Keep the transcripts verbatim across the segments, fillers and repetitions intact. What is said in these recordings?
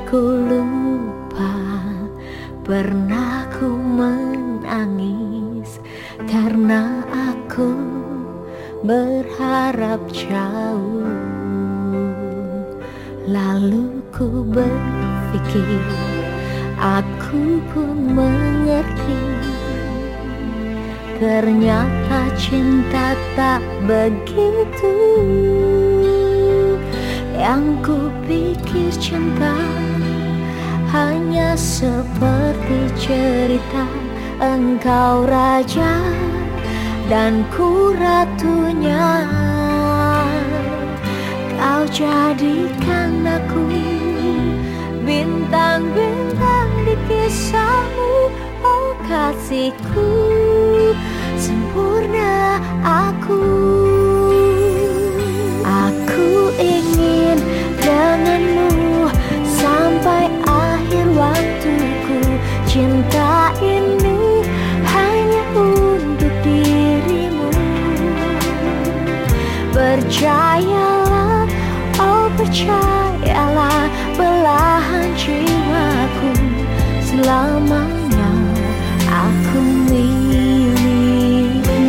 ku lupa pernah ku menangis karena aku berharap jauh. Lalu ku berpikir aku pun mengerti, ternyata cinta tak begitu. Yang ku pikir cinta hanya seperti cerita, engkau raja dan ku ratunya. Kau jadikan aku bintang-bintang di kisahmu, oh kasihku, sempurna aku. Aku ingin denganmu sampai akhir waktuku. Cinta ini hanya untuk dirimu. Percayalah, oh percayalah, belahan jiwaku selamanya aku milikmu.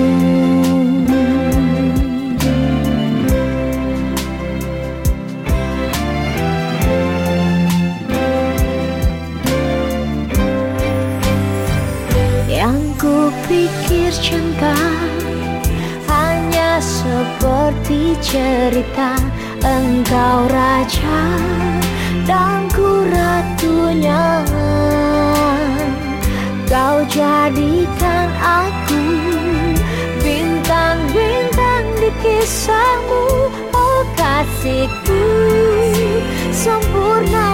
Yang ku pikir cinta hanya seperti cerita, engkau raja dan ku ratunya. Kau jadikan aku bintang-bintang di kisahmu, oh kasihku, sempurna